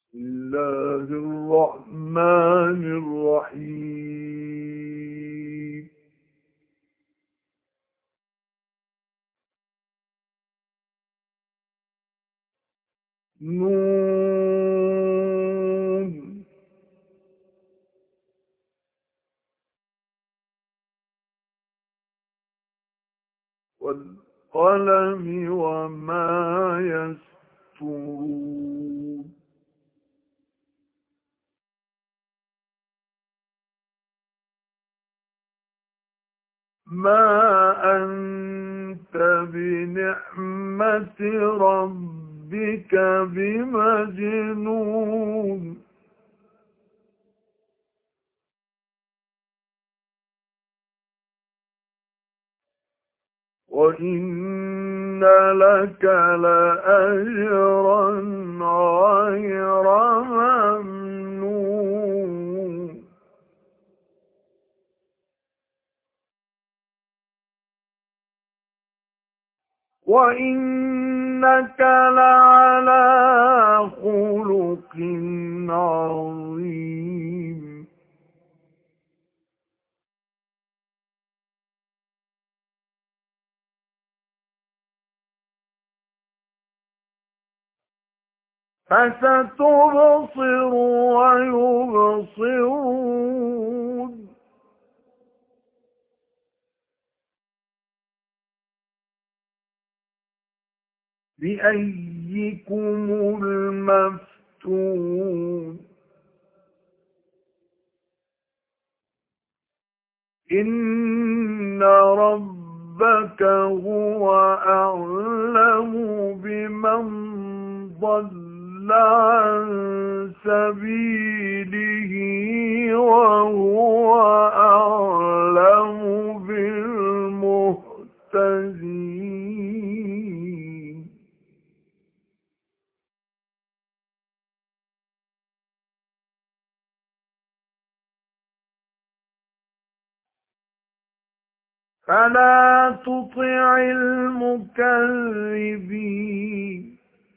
الله الرحمن الرحيم نون والقلم وما يسطرون ما أنت بنعمة ربك بمجنون وإن لك لأجرا غير ممنون وإنك لعلى خلق عظيم فستبصر ويبصرون بأيكم المفتون إن ربك هو أعلم بمن ضل عن سبيله وهو أعلم بالمهتدين فلا تطع المكذبين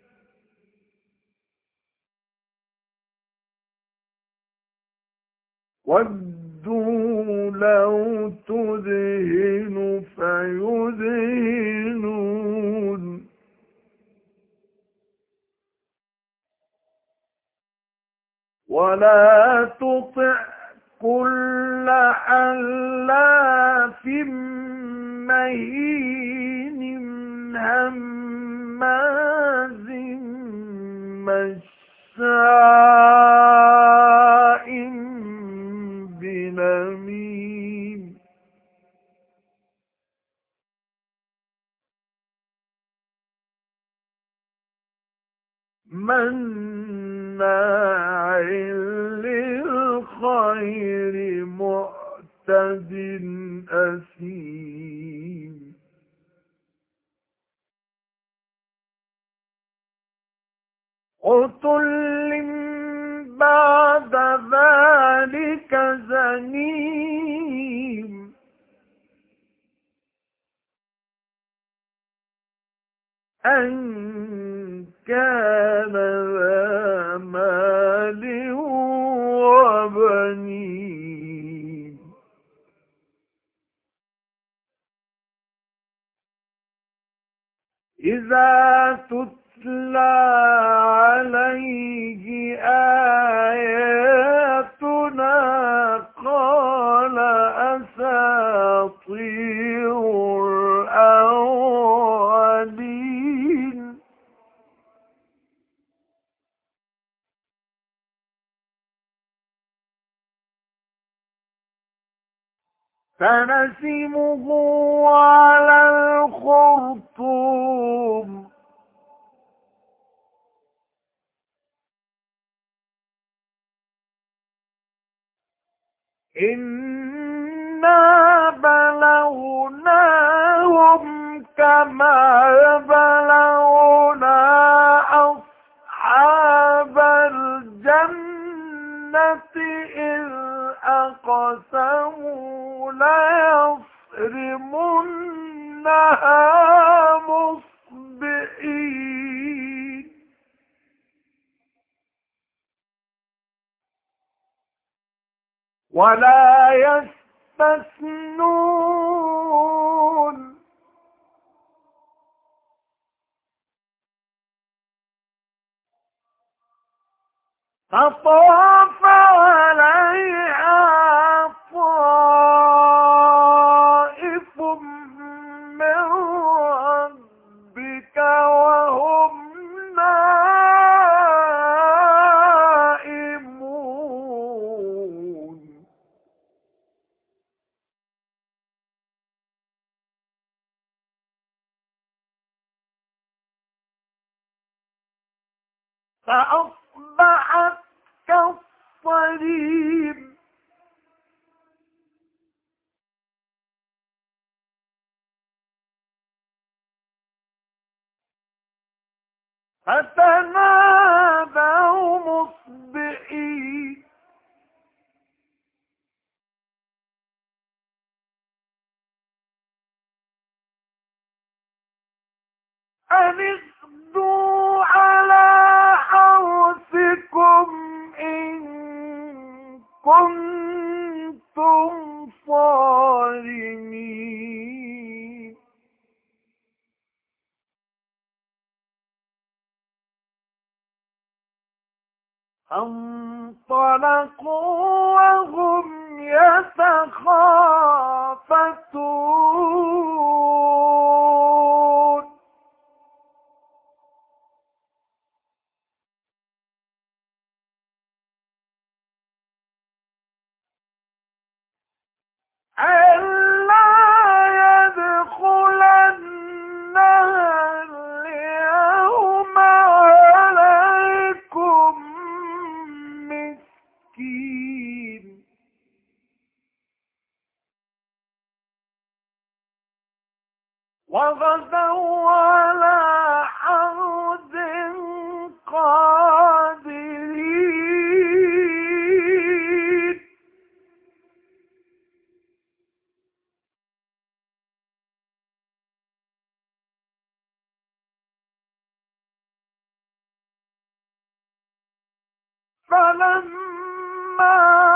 ودوا لو تدهن فيدهنون ولا تطع كل حلاف مهين هماز مشاء بنميم مناع للخير معتد أثيم عتل بعد ذلك زنيم أن كان ذا مال وبنين إذا تتلى عليه آياتنا قال أساطير الأولين سنسمه على الخرطوم إنا بلوناهم كما بلونا أصحاب الجنة إذ أقسموا ليصرمنها مصبحين ولا يستثنون فطاف عليها طائف من ربك وهم نائمون فأصبحت كالصريم فتنادوا مصبحين أن اغدوا على حرثكم إن كنتم صارمين فانطلقوا وهم يتخافتون ألا يدخلنها اليوم عليكم مسكين وغدوا على حرد قادرين فلما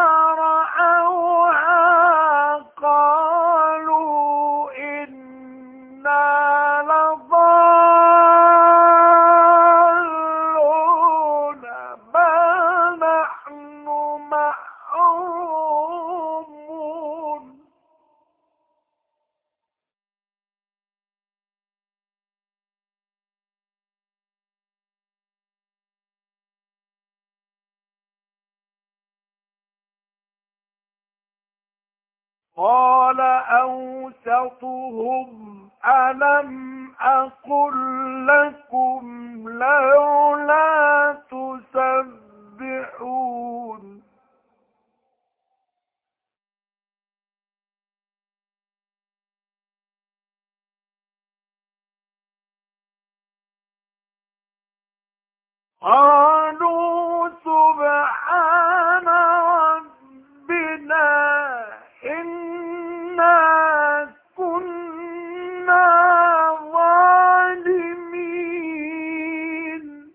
رأوها قالوا إنا لضالون بل نحن محرومون قال أوسطهم ألم أقل لكم لولا تسبحون قالوا سبحان ربنا إنا كنا ظالمين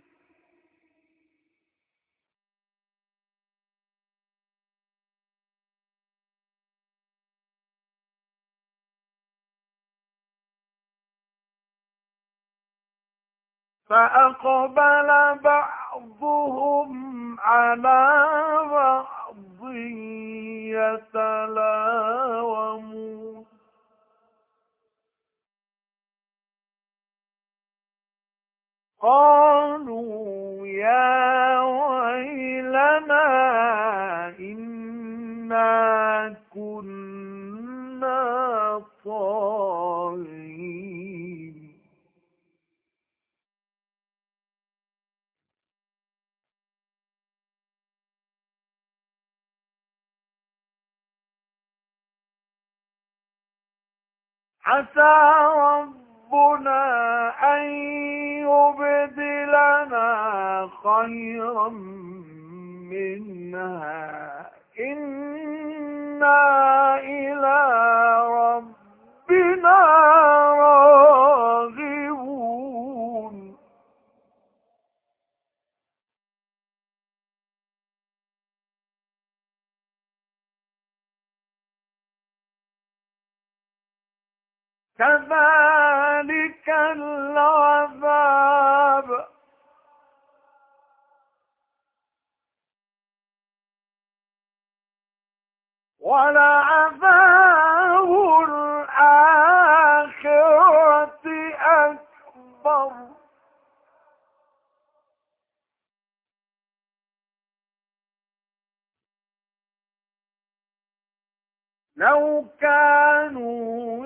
فأقبل بعضهم على بعض يتلاومون قالوا يا ويلنا إنا كنا طاغين عسى ربنا أن يبدلنا خيرا منها إنا إلى ربنا راغبون كذلك العذاب ولعذاب الآخرة أكبر لو كانوا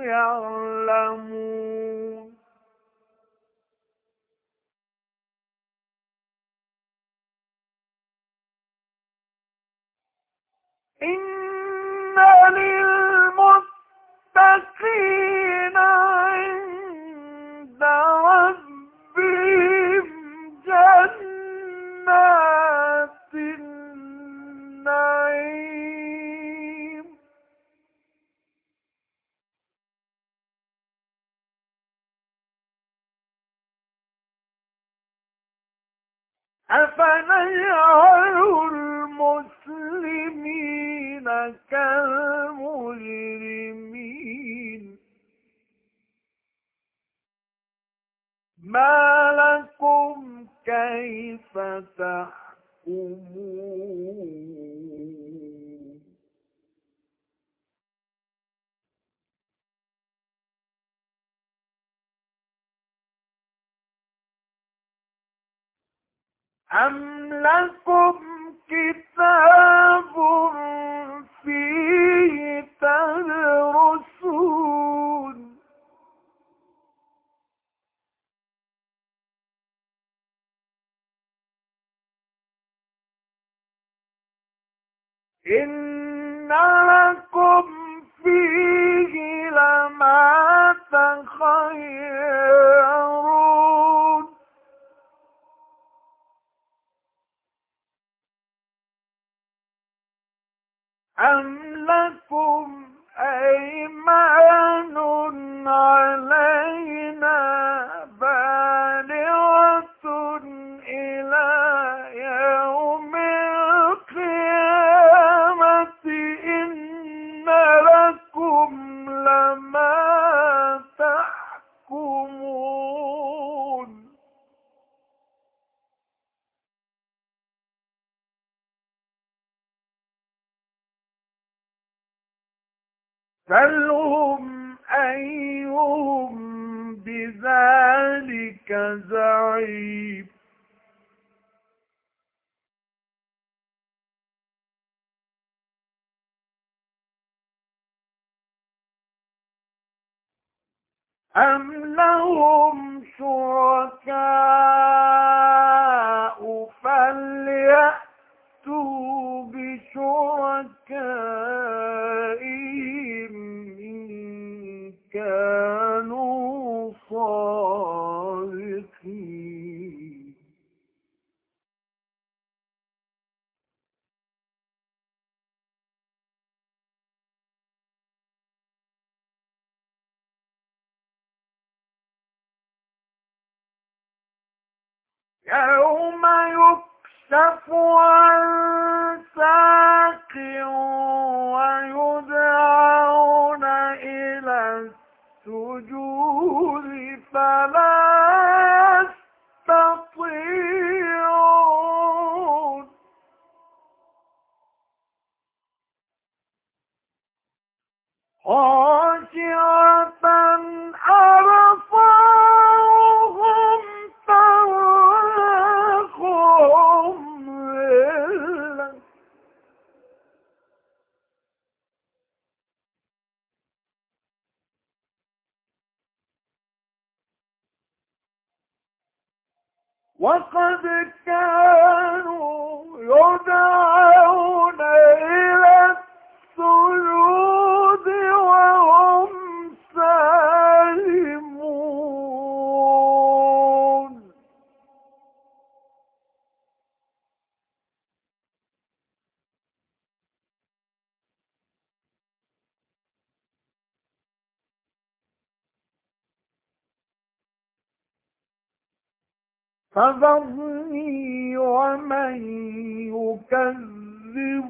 يعلمون إن للمتقين عند ربهم جنات النعيم أفنجعل المسلمين كالمجرمين ما لكم كيف تحكمون أم لكم كتاب فيه تدرسون إن لكم فيه لما تخيرون أم لكم أيمان علينا بالغة إلى يوم القيامة إن لكم لما تحكمون سلهم أيهم بذلك زعيم أم لهم شركاء فليأتوا بشركائهم إن كانوا صادقين يوم يكشف عن ساق ويدعون إلى السجود فلا يستطيعون خاشعة أبصارهم ترهقهم ذلة وقد كانوا يدعون إلى السجود وهم سالمون فذرني ومن يكذب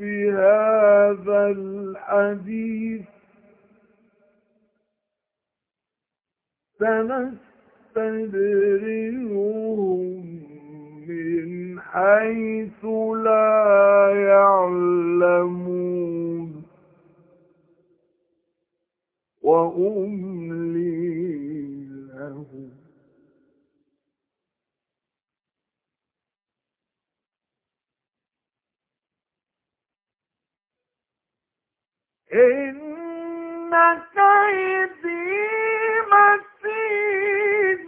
بهذا الحديث سنستدرجهم من حيث لا يعلمون وأملي لهم إن كيدي متين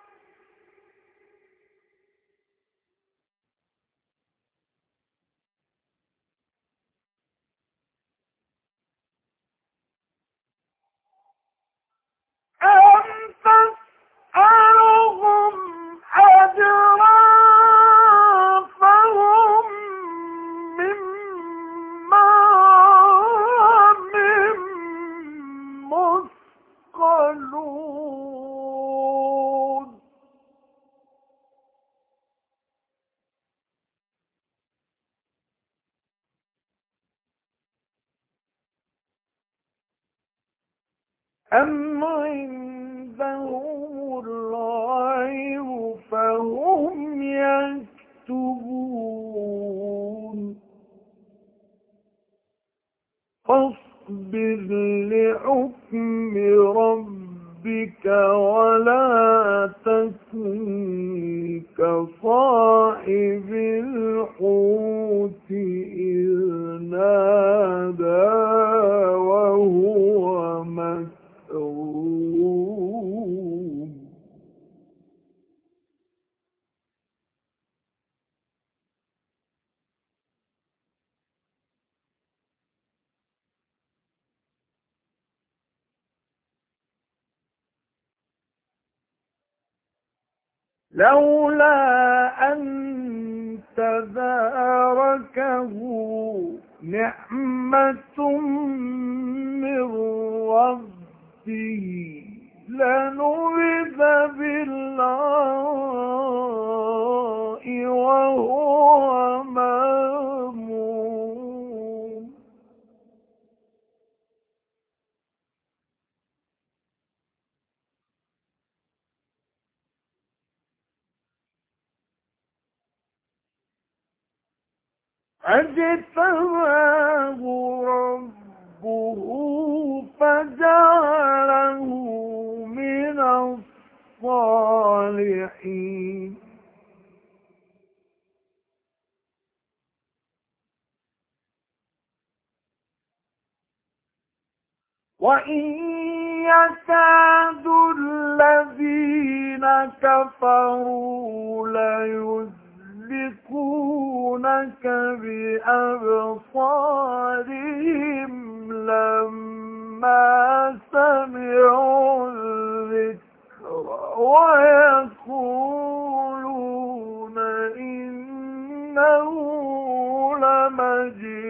أم تسألهم أجرا فهم من مغرم مثقلون أم عندهم الغيب فهم يكتبون فاصبر لحكم ربك ولا تكن كصاحب الحوت إذ نادى وهو مسروم لولا أن تداركه نعمة من ربه لنبذ بالعراء وهو مذموم فاجتباه ربه فجعله من الصالحين وإن يكاد الذين كفروا ليزلقونك بأبصارهم لما سمعوا الذكر ويقولون إنه لمجنون